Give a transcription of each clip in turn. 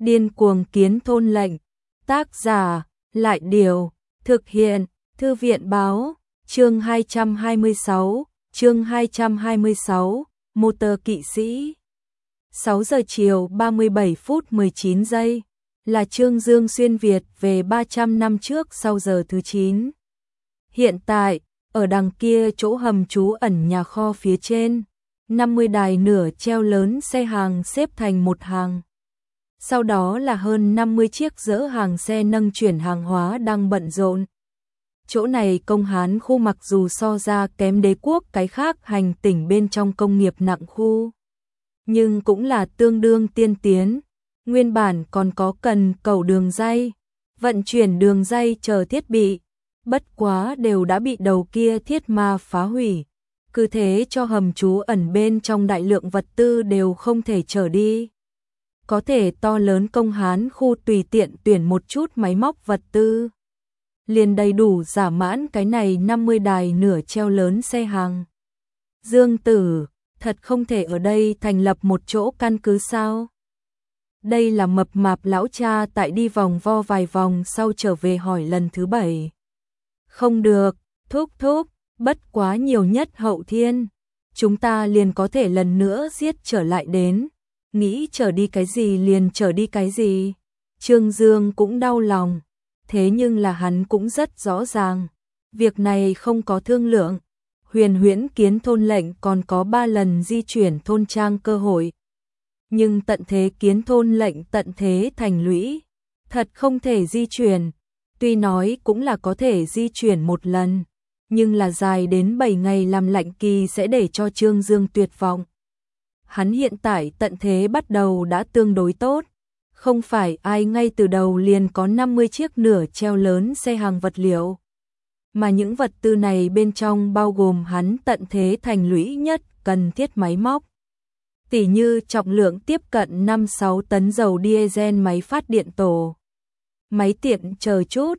Điên cuồng kiến thôn lệnh. Tác giả, Lại Điều. Thực hiện, Thư viện Báo. Chương 226, chương 226, Motor kỵ sĩ. 6 giờ chiều 37 phút 19 giây, là Trương Dương xuyên Việt về 300 năm trước sau giờ thứ 9. Hiện tại, ở đằng kia chỗ hầm trú ẩn nhà kho phía trên, 50 đài nửa treo lớn xe hàng xếp thành một hàng. Sau đó là hơn 50 chiếc dỡ hàng xe nâng chuyển hàng hóa đang bận rộn. Chỗ này công Hán khu mặc dù so ra kém Đế quốc cái khác hành tỉnh bên trong công nghiệp nặng khu, nhưng cũng là tương đương tiên tiến. Nguyên bản còn có cần cầu đường dây, vận chuyển đường dây chờ thiết bị, bất quá đều đã bị đầu kia thiết ma phá hủy. Cứ thế cho hầm trú ẩn bên trong đại lượng vật tư đều không thể chở đi. Có thể to lớn công Hán khu tùy tiện tuyển một chút máy móc vật tư, liền đầy đủ giả mãn cái này 50 đài nửa treo lớn xe hàng. Dương Tử, thật không thể ở đây thành lập một chỗ căn cứ sao? Đây là mập mạp lão cha tại đi vòng vo vài vòng sau trở về hỏi lần thứ 7. Không được, thúc, bất quá nhiều nhất hậu thiên, chúng ta liền có thể lần nữa giết trở lại đến. Nghĩ trở đi cái gì liền trở đi cái gì. Trương Dương cũng đau lòng, thế nhưng là hắn cũng rất rõ ràng, việc này không có thương lượng. Huyền Huyễn kiến thôn lệnh còn có 3 lần di chuyển thôn trang cơ hội, nhưng tận thế kiến thôn lệnh tận thế thành lũy, thật không thể di chuyển. Tuy nói cũng là có thể di chuyển một lần, nhưng là dài đến 7 ngày làm lạnh kỳ sẽ để cho Trương Dương tuyệt vọng. Hắn hiện tại tận thế bắt đầu đã tương đối tốt, không phải ai ngay từ đầu liền có 50 chiếc nửa treo lớn xe hàng vật liệu, mà những vật tư này bên trong bao gồm hắn tận thế thành lũy nhất cần thiết máy móc. Tỉ như trọng lượng tiếp cận 5-6 tấn dầu diesel, máy phát điện tổ, máy tiện chờ chút,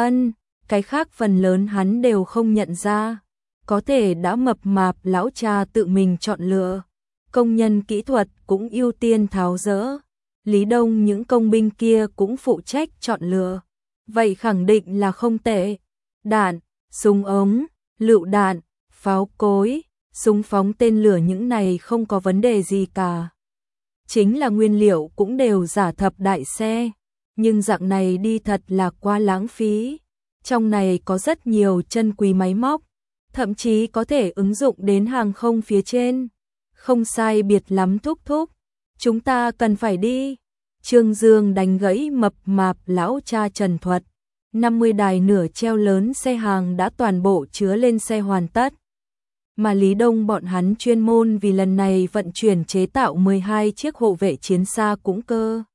cái khác phần lớn hắn đều không nhận ra, có thể đã mập mạp lão cha tự mình chọn lựa. Công nhân kỹ thuật cũng ưu tiên tháo dỡ, Lý Đông những công binh kia cũng phụ trách chọn lựa, vậy khẳng định là không tệ. Đạn, súng ống, lựu đạn, pháo cối, súng phóng tên lửa những này không có vấn đề gì cả. Chính là nguyên liệu cũng đều giả thập đại xe, nhưng dạng này đi thật là quá lãng phí. Trong này có rất nhiều chân quý máy móc, thậm chí có thể ứng dụng đến hàng không phía trên. Không sai biệt lắm thúc, chúng ta cần phải đi. Trương Dương đánh gãy mập mạp lão cha trần thuật. 50 đài nửa treo lớn xe hàng đã toàn bộ chứa lên xe hoàn tất. Mà Lý Đông bọn hắn chuyên môn vì lần này vận chuyển chế tạo 12 chiếc hộ vệ chiến xa cũng cơ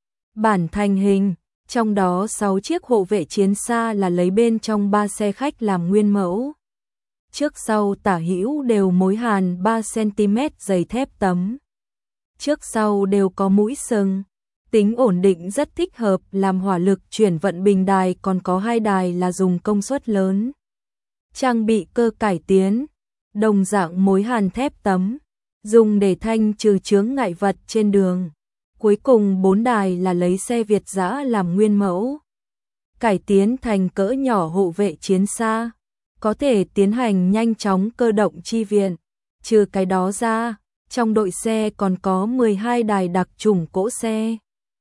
bản thành hình, trong đó 6 chiếc hộ vệ chiến xa là lấy bên trong 3 xe khách làm nguyên mẫu. Trước sau tả hữu đều mối hàn 3 cm dày thép tấm. Trước sau đều có mũi sừng, tính ổn định rất thích hợp làm hỏa lực chuyển vận bình đài, còn có 2 đài là dùng công suất lớn. Trang bị cơ cải tiến, đồng dạng mối hàn thép tấm, dùng để thanh trừ chướng ngại vật trên đường. Cuối cùng 4 đài là lấy xe Việt giã làm nguyên mẫu, cải tiến thành cỡ nhỏ hộ vệ chiến xa, có thể tiến hành nhanh chóng cơ động chi viện. Trừ cái đó ra, trong đội xe còn có 12 đài đặc chủng cỗ xe,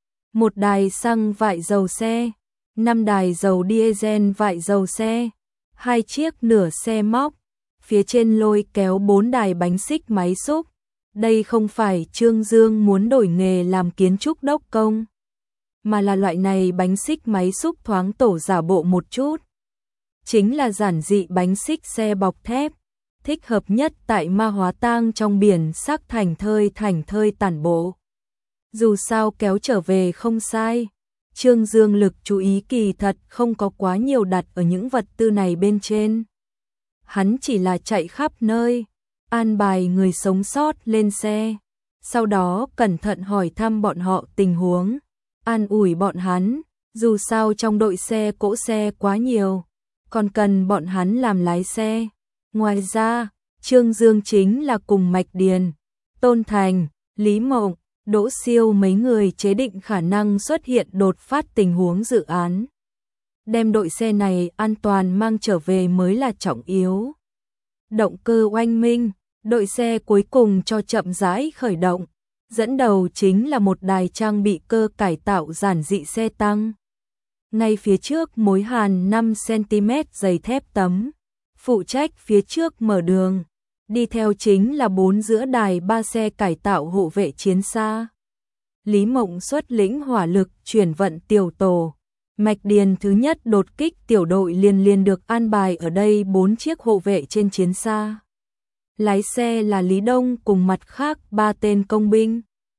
1 đài xăng vại dầu xe, 5 đài dầu diesel vại dầu xe, 2 chiếc nửa xe móc, phía trên lôi kéo 4 đài bánh xích máy xúc. Đây không phải Trương Dương muốn đổi nghề làm kiến trúc đốc công, mà là loại này bánh xích máy xúc thoáng tổ giả bộ một chút. Chính là giản dị bánh xích xe bọc thép, thích hợp nhất tại ma hóa tang trong biển sắc thành thơi tản bộ. Dù sao kéo trở về không sai, Trương Dương lực chú ý kỳ thật không có quá nhiều đặt ở những vật tư này bên trên. Hắn chỉ là chạy khắp nơi, an bài người sống sót lên xe, sau đó cẩn thận hỏi thăm bọn họ tình huống, an ủi bọn hắn, dù sao trong đội xe cỗ xe quá nhiều, còn cần bọn hắn làm lái xe. Ngoài ra, Trương Dương chính là cùng Mạch Điền, Tôn Thành, Lý Mộng, Đỗ Siêu mấy người chế định khả năng xuất hiện đột phát tình huống dự án. Đem đội xe này an toàn mang trở về mới là trọng yếu. Động cơ oanh minh, đội xe cuối cùng cho chậm rãi khởi động. Dẫn đầu chính là một đài trang bị cơ cải tạo giản dị xe tăng. Ngay phía trước mối hàn 5cm dày thép tấm, phụ trách phía trước mở đường. Đi theo chính là 4 giữa đài 3 xe cải tạo hộ vệ chiến xa. Lý Mộng xuất lĩnh hỏa lực chuyển vận tiểu tổ. Mạch Điền thứ nhất đột kích tiểu đội liền được an bài ở đây 4 chiếc hộ vệ trên chiến xa. Lái xe là Lý Đông cùng mặt khác 3 tên công binh.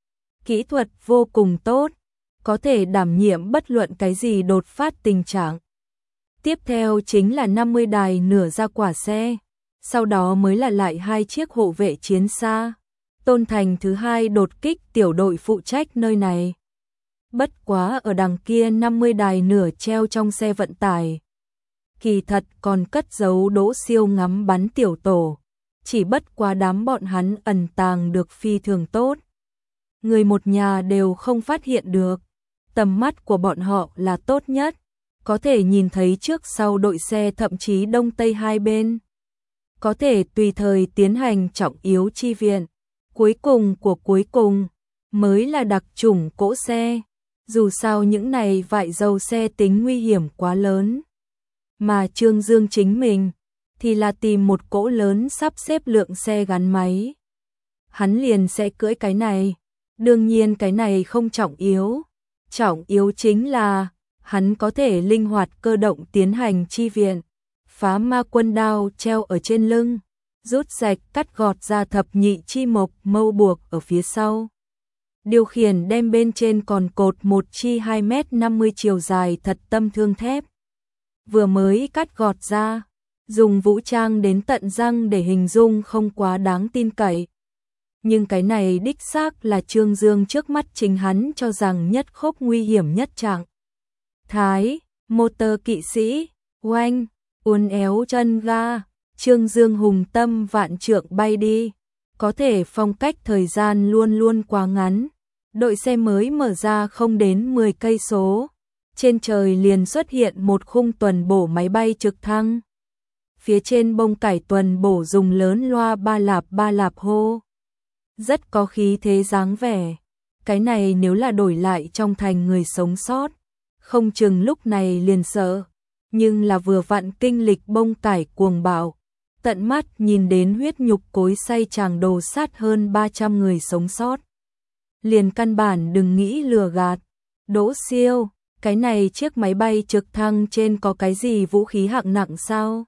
Kỹ thuật vô cùng tốt, có thể đảm nhiệm bất luận cái gì đột phát tình trạng. Tiếp theo chính là 50 đài nửa ra quả xe, sau đó mới là lại 2 chiếc hộ vệ chiến xa. Tôn Thành thứ hai đột kích tiểu đội phụ trách nơi này. Bất quá ở đằng kia 50 đài nửa treo trong xe vận tải. Kỳ thật còn cất giấu Đỗ Siêu ngắm bắn tiểu tổ, chỉ bất quá đám bọn hắn ẩn tàng được phi thường tốt. Người một nhà đều không phát hiện được, tầm mắt của bọn họ là tốt nhất, có thể nhìn thấy trước sau đội xe thậm chí đông tây hai bên. Có thể tùy thời tiến hành trọng yếu chi viện. Cuối cùng của cuối cùng mới là đặc chủng cỗ xe. Dù sao những này vại dầu xe tính nguy hiểm quá lớn. Mà Trương Dương chính mình thì là tìm một cỗ lớn sắp xếp lượng xe gắn máy. Hắn liền sẽ cưỡi cái này. Đương nhiên cái này không trọng yếu. Trọng yếu chính là hắn có thể linh hoạt cơ động tiến hành chi viện. Phá ma quân đao treo ở trên lưng, rút rạch cắt gọt ra thập nhị chi mộc mâu buộc ở phía sau. Điều khiển đem bên trên còn cột một chi 2m50 chiều dài thật tâm thương thép. Vừa mới cắt gọt ra, dùng vũ trang đến tận răng để hình dung không quá đáng tin cậy. Nhưng cái này đích xác là Trương Dương trước mắt chính hắn cho rằng nhất khốc nguy hiểm nhất trạng. Thái, motor kỵ sĩ, oanh, uốn éo chân ga, Trương Dương hùng tâm vạn trượng bay đi. Có thể phong cách thời gian luôn luôn quá ngắn. Đội xe mới mở ra không đến 10 cây số. Trên trời liền xuất hiện một khung tuần bổ máy bay trực thăng. Phía trên bông cải tuần bổ dùng lớn loa ba lạp hô. Rất có khí thế dáng vẻ. Cái này nếu là đổi lại trong thành người sống sót, không chừng lúc này liền sợ. Nhưng là vừa vặn kinh lịch bông cải cuồng bạo. Tận mắt nhìn đến huyết nhục cối xay chàng đồ sát hơn 300 người sống sót. Liền căn bản đừng nghĩ lừa gạt. Đỗ Siêu, cái này chiếc máy bay trực thăng trên có cái gì vũ khí hạng nặng sao?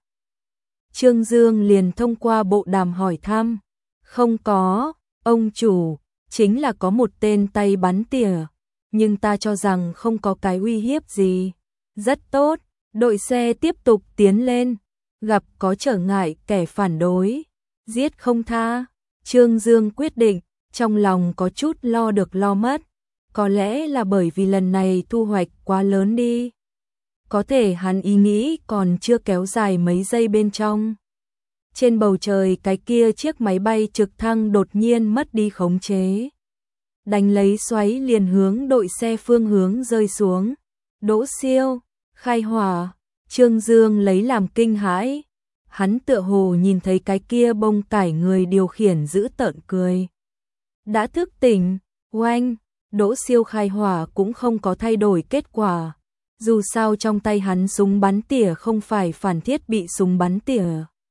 Trương Dương liền thông qua bộ đàm hỏi thăm. Không có, ông chủ, chính là có một tên tay bắn tỉa, nhưng ta cho rằng không có cái uy hiếp gì. Rất tốt, đội xe tiếp tục tiến lên, gặp có trở ngại kẻ phản đối, giết không tha. Trương Dương quyết định, trong lòng có chút lo được lo mất, có lẽ là bởi vì lần này thu hoạch quá lớn đi. Có thể hắn ý nghĩ còn chưa kéo dài mấy giây bên trong. Trên bầu trời cái kia chiếc máy bay trực thăng đột nhiên mất đi khống chế. Đánh lấy xoáy liền hướng đội xe phương hướng rơi xuống. Đỗ Siêu, khai hỏa, Trương Dương lấy làm kinh hãi. Hắn tựa hồ nhìn thấy cái kia bông cải người điều khiển giữ tợn cười. Đã thức tỉnh, oanh, Đỗ Siêu khai hỏa cũng không có thay đổi kết quả. Dù sao trong tay hắn súng bắn tỉa không phải phản thiết bị súng bắn tỉa.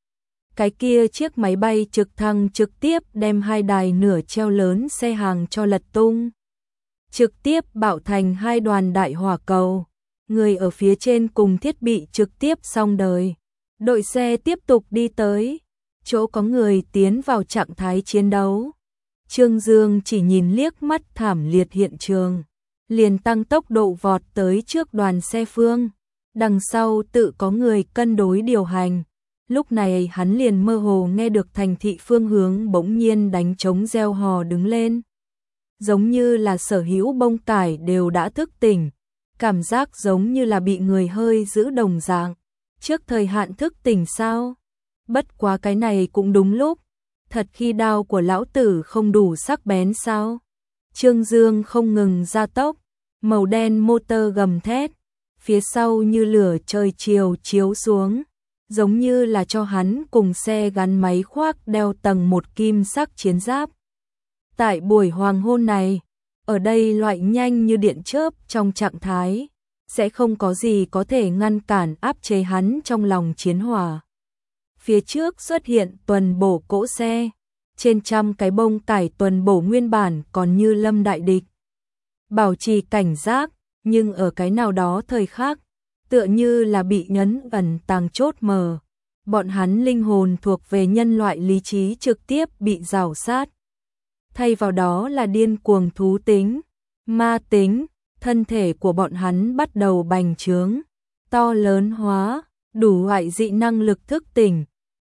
Cái kia chiếc máy bay trực thăng trực tiếp đem hai đài nửa treo lớn xe hàng cho lật tung. Trực tiếp bạo thành hai đoàn đại hỏa cầu. Người ở phía trên cùng thiết bị trực tiếp xong đời. Đội xe tiếp tục đi tới. Chỗ có người tiến vào trạng thái chiến đấu. Trương Dương chỉ nhìn liếc mắt thảm liệt hiện trường. Liền tăng tốc độ vọt tới trước đoàn xe phương. Đằng sau tự có người cân đối điều hành. Lúc này hắn liền mơ hồ nghe được thành thị phương hướng bỗng nhiên đánh trống reo hò đứng lên. Giống như là sở hữu bông cải đều đã thức tỉnh. Cảm giác giống như là bị người hơi giữ đồng dạng. Trước thời hạn thức tỉnh sao? Bất quá cái này cũng đúng lúc. Thật khi đao của lão tử không đủ sắc bén sao? Trương Dương không ngừng gia tốc, màu đen motor gầm thét, phía sau như lửa trời chiều chiếu xuống, giống như là cho hắn cùng xe gắn máy khoác đeo tầng một kim sắc chiến giáp. Tại buổi hoàng hôn này, ở đây loại nhanh như điện chớp trong trạng thái, sẽ không có gì có thể ngăn cản áp chế hắn trong lòng chiến hỏa. Phía trước xuất hiện tuần bổ cỗ xe, trên trăm cái bông cải tuần bổ nguyên bản còn như lâm đại địch. Bảo trì cảnh giác, nhưng ở cái nào đó thời khắc, tựa như là bị nhấn ẩn tàng chốt mờ. Bọn hắn linh hồn thuộc về nhân loại lý trí trực tiếp bị rào sát. Thay vào đó là điên cuồng thú tính, ma tính, thân thể của bọn hắn bắt đầu bành trướng, to lớn hóa, đủ loại dị năng lực thức tỉnh,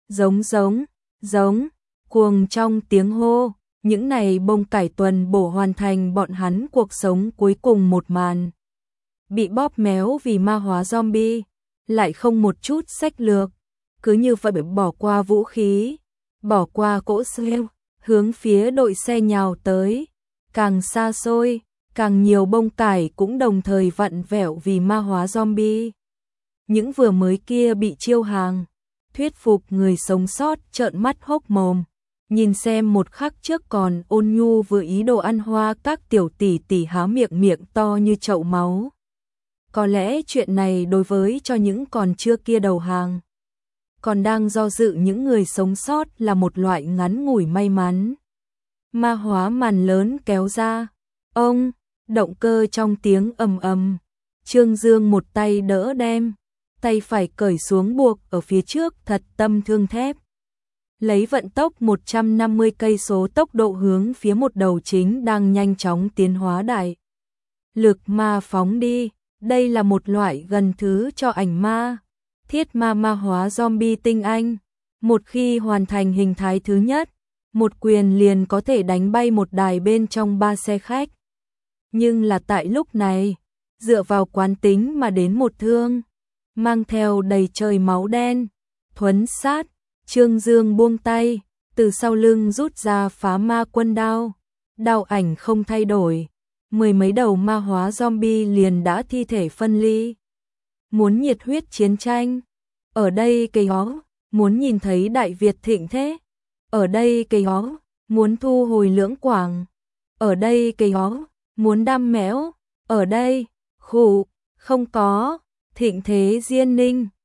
giống, cuồng trong tiếng hô, những này bông cải tuần bổ hoàn thành bọn hắn cuộc sống cuối cùng một màn. Bị bóp méo vì ma hóa zombie, lại không một chút sách lược, cứ như vậy bỏ qua vũ khí, bỏ qua cỗ xe, hướng phía đội xe nhào tới, càng xa xôi, càng nhiều bông cải cũng đồng thời vặn vẹo vì ma hóa zombie. Những vừa mới kia bị chiêu hàng, thuyết phục người sống sót trợn mắt hốc mồm, nhìn xem một khắc trước còn ôn nhu vừa ý đồ ăn hoa các tiểu tỷ tỷ há miệng to như chậu máu. Có lẽ chuyện này đối với cho những còn chưa kia đầu hàng, còn đang do dự những người sống sót là một loại ngắn ngủi may mắn. Ma hóa màn lớn kéo ra, ông, động cơ trong tiếng ầm ầm, Trương Dương một tay đỡ đem, tay phải cởi xuống buộc ở phía trước thật tâm thương thép. Lấy vận tốc 150 cây số tốc độ hướng phía một đầu chính đang nhanh chóng tiến hóa đại lực ma phóng đi. Đây là một loại gần thứ cho ảnh ma, thiết ma ma hóa zombie tinh anh. Một khi hoàn thành hình thái thứ nhất, một quyền liền có thể đánh bay một đài bên trong 3 xe khách. Nhưng là tại lúc này, dựa vào quán tính mà đến một thương, mang theo đầy trời máu đen, thuấn sát, Trương Dương buông tay, từ sau lưng rút ra phá ma quân đao, đao ảnh không thay đổi. Mười mấy đầu ma hóa zombie liền đã thi thể phân ly. Muốn nhiệt huyết chiến tranh, ở đây cây hó, muốn nhìn thấy Đại Việt thịnh thế, ở đây cây hó, muốn thu hồi Lưỡng Quảng, ở đây cây hó, muốn đam mẽo, ở đây, khủ, không có, thịnh thế Diên Ninh,